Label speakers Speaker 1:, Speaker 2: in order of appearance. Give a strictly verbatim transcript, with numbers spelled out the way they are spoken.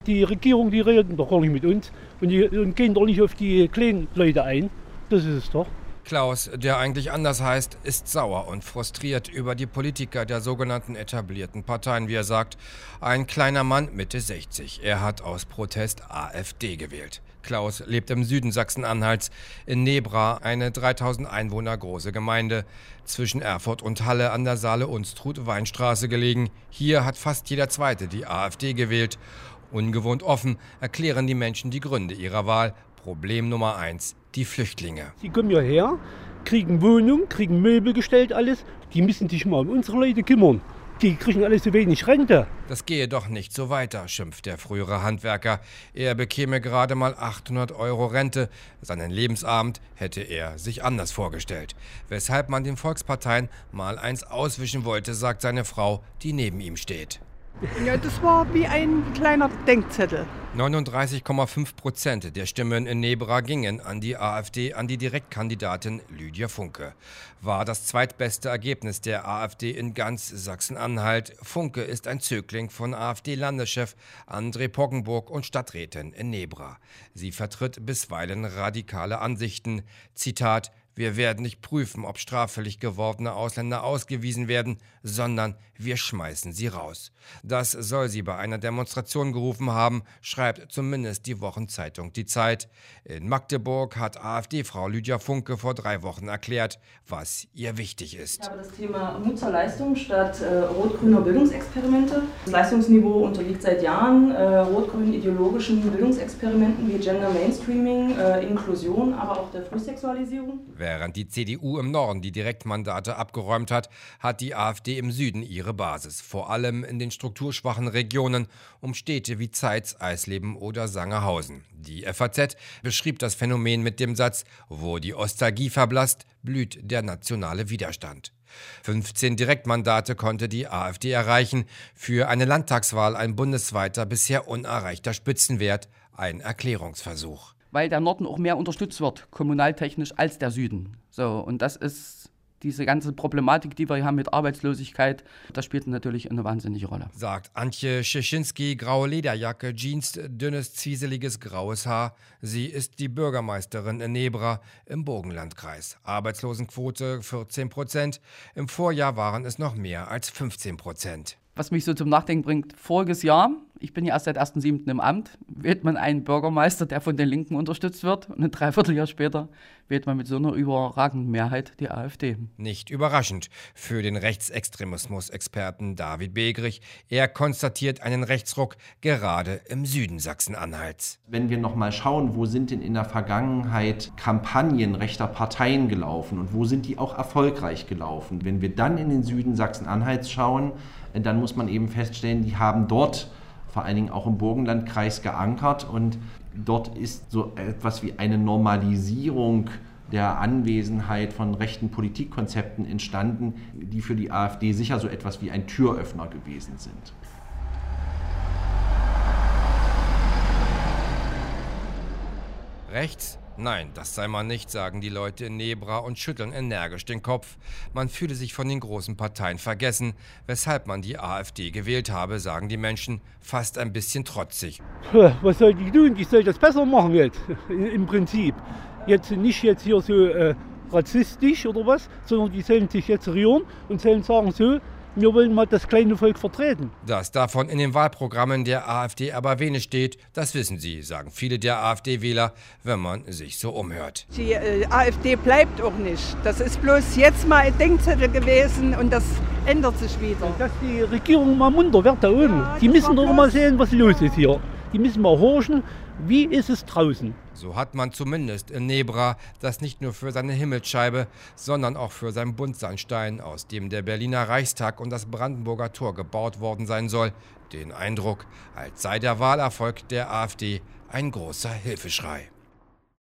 Speaker 1: Die Regierung, die redet doch gar nicht mit uns und, die, und gehen doch nicht auf die kleinen Leute ein. Das ist es doch.
Speaker 2: Klaus, der eigentlich anders heißt, ist sauer und frustriert über die Politiker der sogenannten etablierten Parteien, wie er sagt. Ein kleiner Mann, Mitte sechzig. Er hat aus Protest AfD gewählt. Klaus lebt im Süden Sachsen-Anhalts, in Nebra, eine dreitausend Einwohner große Gemeinde, zwischen Erfurt und Halle an der Saale-Unstrut-Weinstraße gelegen. Hier hat fast jeder Zweite die AfD gewählt. Ungewohnt offen erklären die Menschen die Gründe ihrer Wahl. Problem Nummer eins, die Flüchtlinge.
Speaker 1: Die kommen ja her, kriegen Wohnung, kriegen Möbel gestellt, alles. Die müssen sich mal um unsere Leute kümmern. Die kriegen alles so wenig Rente.
Speaker 2: Das gehe doch nicht so weiter, schimpft der frühere Handwerker. Er bekäme gerade mal achthundert Euro Rente. Seinen Lebensabend hätte er sich anders vorgestellt. Weshalb man den Volksparteien mal eins auswischen wollte, sagt seine Frau, die neben ihm steht.
Speaker 3: Ja, das war wie ein kleiner Denkzettel.
Speaker 2: neununddreißig Komma fünf Prozent der Stimmen in Nebra gingen an die AfD, an die Direktkandidatin Lydia Funke. War das zweitbeste Ergebnis der AfD in ganz Sachsen-Anhalt. Funke ist ein Zögling von AfD-Landeschef André Poggenburg und Stadträtin in Nebra. Sie vertritt bisweilen radikale Ansichten. Zitat: Wir werden nicht prüfen, ob straffällig gewordene Ausländer ausgewiesen werden, sondern wir schmeißen sie raus. Das soll sie bei einer Demonstration gerufen haben, schreibt zumindest die Wochenzeitung Die Zeit. In Magdeburg hat AfD-Frau Lydia Funke vor drei Wochen erklärt, was ihr wichtig ist.
Speaker 4: Ich habe das Thema Mut zur Leistung statt äh, rot-grüner Bildungsexperimente. Das Leistungsniveau unterliegt seit Jahren äh, rot-grünen ideologischen Bildungsexperimenten wie Gender Mainstreaming, äh, Inklusion, aber auch der Frühsexualisierung.
Speaker 2: Während die C D U im Norden die Direktmandate abgeräumt hat, hat die AfD im Süden ihre Basis. Vor allem in den strukturschwachen Regionen um Städte wie Zeitz, Eisleben oder Sangerhausen. Die F A Z beschrieb das Phänomen mit dem Satz: Wo die Ostalgie verblasst, blüht der nationale Widerstand. fünfzehn Direktmandate konnte die AfD erreichen. Für eine Landtagswahl ein bundesweiter, bisher unerreichter Spitzenwert, ein Erklärungsversuch.
Speaker 5: Weil der Norden auch mehr unterstützt wird, kommunaltechnisch, als der Süden. So, und das ist diese ganze Problematik, die wir hier haben mit Arbeitslosigkeit, das spielt natürlich eine wahnsinnige Rolle.
Speaker 2: Sagt Antje Schischinski, graue Lederjacke, Jeans, dünnes, zwieseliges graues Haar. Sie ist die Bürgermeisterin in Nebra im Burgenlandkreis. Arbeitslosenquote vierzehn Prozent. Im Vorjahr waren es noch mehr als fünfzehn Prozent.
Speaker 5: Was mich so zum Nachdenken bringt, voriges Jahr, ich bin ja erst seit ersten siebten im Amt, wählt man einen Bürgermeister, der von den Linken unterstützt wird. Und ein Dreivierteljahr später wählt man mit so einer überragenden Mehrheit die AfD.
Speaker 2: Nicht überraschend für den Rechtsextremismus-Experten David Begrich. Er konstatiert einen Rechtsruck gerade im Süden Sachsen-Anhalts.
Speaker 6: Wenn wir noch mal schauen, wo sind denn in der Vergangenheit Kampagnen rechter Parteien gelaufen und wo sind die auch erfolgreich gelaufen? Wenn wir dann in den Süden Sachsen-Anhalts schauen, dann muss man eben feststellen, die haben dort vor allen Dingen auch im Burgenlandkreis geankert und dort ist so etwas wie eine Normalisierung der Anwesenheit von rechten Politikkonzepten entstanden, die für die AfD sicher so etwas wie ein Türöffner gewesen sind.
Speaker 2: Rechts? Nein, das sei man nicht, sagen die Leute in Nebra und schütteln energisch den Kopf. Man fühle sich von den großen Parteien vergessen, weshalb man die AfD gewählt habe, sagen die Menschen, fast ein bisschen trotzig.
Speaker 1: Was soll die tun? Die soll das besser machen jetzt, im Prinzip. Jetzt nicht jetzt hier so äh, rassistisch oder was, sondern die sollen sich jetzt rühren und sollen sagen so, wir wollen mal das kleine Volk vertreten.
Speaker 2: Dass davon in den Wahlprogrammen der AfD aber wenig steht, das wissen sie, sagen viele der AfD-Wähler, wenn man sich so umhört.
Speaker 3: Die äh, AfD bleibt auch nicht. Das ist bloß jetzt mal ein Denkzettel gewesen und das ändert sich wieder.
Speaker 1: Dass die Regierung mal munter wird da oben. Ja, die müssen doch mal sehen, was los ist hier. Die müssen mal horchen, wie ist es draußen.
Speaker 2: So hat man zumindest in Nebra, das nicht nur für seine Himmelsscheibe, sondern auch für seinen Buntsandstein, aus dem der Berliner Reichstag und das Brandenburger Tor gebaut worden sein soll, den Eindruck, als sei der Wahlerfolg der AfD ein großer Hilfeschrei.